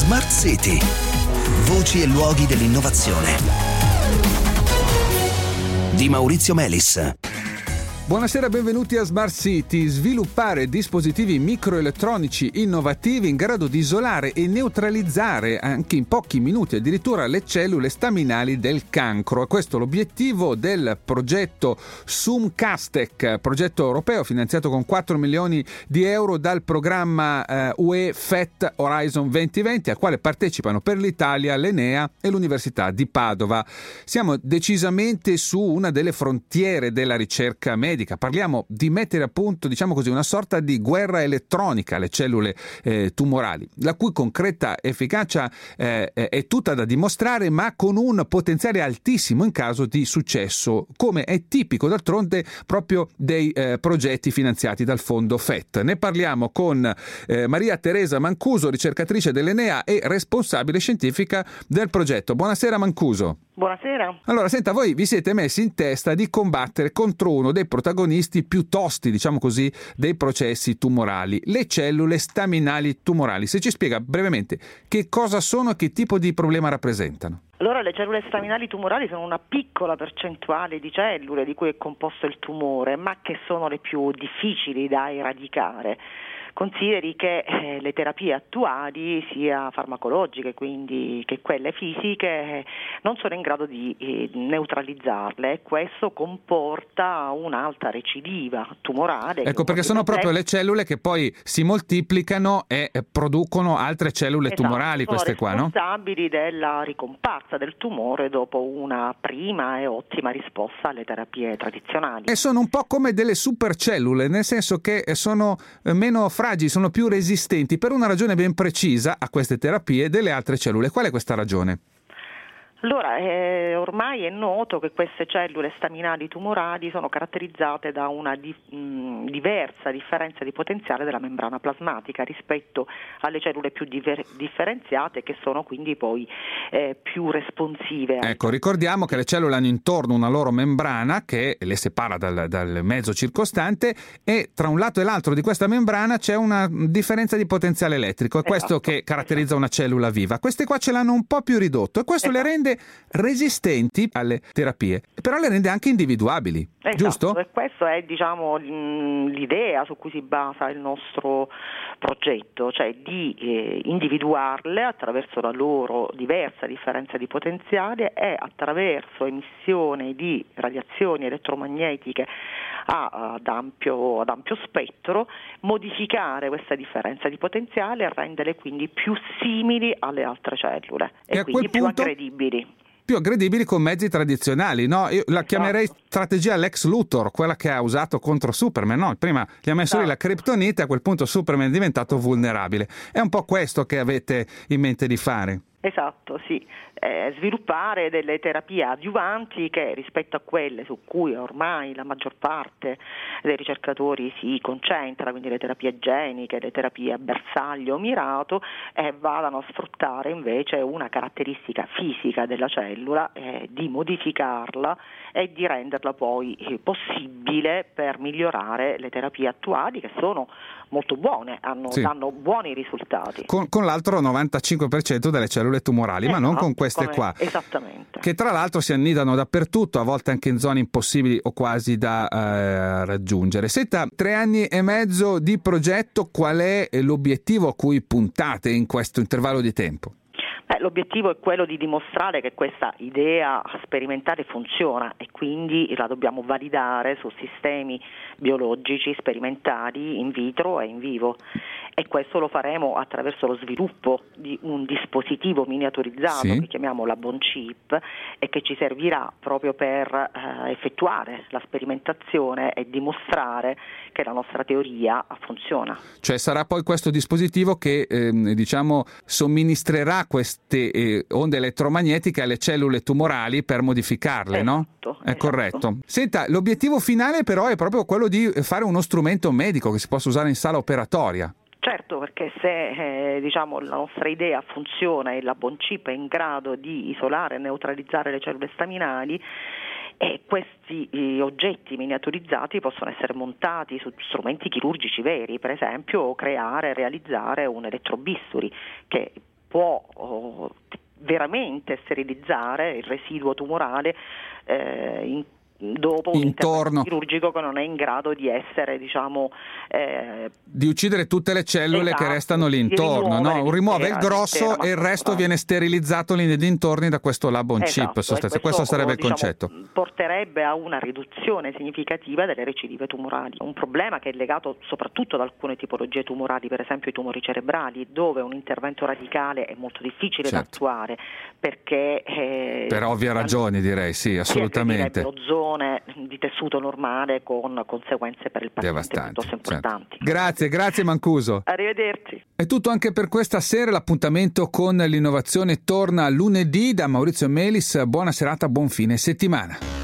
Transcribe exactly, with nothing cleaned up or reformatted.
Smart City. Voci e luoghi dell'innovazione. Di Maurizio Melis. Buonasera, benvenuti a Smart City. Sviluppare dispositivi microelettronici innovativi in grado di isolare e neutralizzare anche in pochi minuti addirittura le cellule staminali del cancro. Questo è l'obiettivo del progetto SUMCASTEC, progetto europeo finanziato con quattro milioni di euro dal programma eh, U E F E T Horizon duemilaventi, al quale partecipano per l'Italia l'Enea e l'Università di Padova. Siamo decisamente su una delle frontiere della ricerca medica. Parliamo di mettere a punto, diciamo così, una sorta di guerra elettronica alle cellule eh, tumorali, la cui concreta efficacia eh, è tutta da dimostrare, ma con un potenziale altissimo in caso di successo, come è tipico d'altronde proprio dei eh, progetti finanziati dal fondo F E T. Ne parliamo con eh, Maria Teresa Mancuso, ricercatrice dell'Enea e responsabile scientifica del progetto. Buonasera Mancuso. Buonasera. Allora, senta, voi vi siete messi in testa di combattere contro uno dei protagonisti più tosti, diciamo così, dei processi tumorali, le cellule staminali tumorali. Se ci spiega brevemente che cosa sono e che tipo di problema rappresentano. Allora, le cellule staminali tumorali sono una piccola percentuale di cellule di cui è composto il tumore, ma che sono le più difficili da eradicare. Consideri che eh, le terapie attuali, sia farmacologiche quindi che quelle fisiche, eh, non sono in grado di eh, neutralizzarle, e questo comporta un'alta recidiva tumorale. Ecco, perché sono proprio le cellule che poi si moltiplicano e producono altre cellule esatto, tumorali, queste qua, no? Sono responsabili della ricomparsa del tumore dopo una prima e ottima risposta alle terapie tradizionali. E sono un po' come delle supercellule, nel senso che sono meno fragili, sono più resistenti per una ragione ben precisa a queste terapie delle altre cellule. Qual è questa ragione? Allora, eh, ormai è noto che queste cellule staminali tumorali sono caratterizzate da una di, mh, diversa differenza di potenziale della membrana plasmatica rispetto alle cellule più diver- differenziate, che sono quindi poi eh, più responsive. Ecco, ricordiamo che le cellule hanno intorno una loro membrana che le separa dal, dal mezzo circostante, e tra un lato e l'altro di questa membrana c'è una differenza di potenziale elettrico. È esatto, questo che caratterizza esatto. una cellula viva. Queste qua ce l'hanno un po' più ridotto, e questo esatto. le rende resistenti alle terapie, però le rende anche individuabili, esatto, giusto? E questa è, diciamo, l'idea su cui si basa il nostro progetto, cioè di eh, individuarle attraverso la loro diversa differenza di potenziale e attraverso emissione di radiazioni elettromagnetiche a, ad, ampio, ad ampio spettro, modificare questa differenza di potenziale e renderle quindi più simili alle altre cellule e, e quindi più punto... aggredibili. più aggredibili con mezzi tradizionali, no? Io la chiamerei strategia Lex Luthor, quella che ha usato contro Superman, no? Prima gli ha messo lì la criptonite, a quel punto Superman è diventato vulnerabile. È un po' questo che avete in mente di fare? Esatto, sì. Eh, sviluppare delle terapie adiuvanti che, rispetto a quelle su cui ormai la maggior parte dei ricercatori si concentra, quindi le terapie geniche, le terapie a bersaglio mirato, eh, vadano a sfruttare invece una caratteristica fisica della cellula, eh, di modificarla e di renderla poi eh, possibile per migliorare le terapie attuali, che sono molto buone, hanno, sì. danno buoni risultati. Con, con l'altro novantacinque per cento delle cellule tumorali, esatto, ma non con queste come, qua. Esattamente. Che tra l'altro si annidano dappertutto, a volte anche in zone impossibili o quasi da eh, raggiungere. Senta, tre anni e mezzo di progetto, qual è l'obiettivo a cui puntate in questo intervallo di tempo? Eh, l'obiettivo è quello di dimostrare che questa idea sperimentale funziona, e quindi la dobbiamo validare su sistemi biologici sperimentali in vitro e in vivo, e questo lo faremo attraverso lo sviluppo di un dispositivo miniaturizzato, sì, che chiamiamo la Bone Chip, e che ci servirà proprio per eh, effettuare la sperimentazione e dimostrare che la nostra teoria funziona. Cioè sarà poi questo dispositivo che eh, diciamo somministrerà queste eh, onde elettromagnetiche alle cellule tumorali per modificarle, esatto, no? È esatto. corretto. Senta, l'obiettivo finale però è proprio quello di fare uno strumento medico che si possa usare in sala operatoria. Certo, perché se eh, diciamo la nostra idea funziona e la Bone Chip è in grado di isolare e neutralizzare le cellule staminali, e questi eh, oggetti miniaturizzati possono essere montati su strumenti chirurgici veri, per esempio, o creare e realizzare un elettrobisturi che può oh, veramente sterilizzare il residuo tumorale eh, in dopo un intorno intervento chirurgico che non è in grado di essere, diciamo, eh, di uccidere tutte le cellule esatto, che restano lì intorno, no? Rimuove il grosso e il resto viene sterilizzato lì nei dintorni da questo lab on esatto, chip, sostanzialmente. questo, questo sarebbe il diciamo, concetto. Porterebbe a una riduzione significativa delle recidive tumorali, un problema che è legato soprattutto ad alcune tipologie tumorali, per esempio i tumori cerebrali, dove un intervento radicale è molto difficile certo. da attuare perché eh, per ovvie ragioni, direi, sì, assolutamente. Zone di tessuto normale con conseguenze per il paziente piuttosto importanti. Certo. Grazie, grazie Mancuso. Arrivederci. È tutto anche per questa sera, l'appuntamento con l'innovazione torna lunedì da Maurizio Melis. Buona serata, buon fine settimana.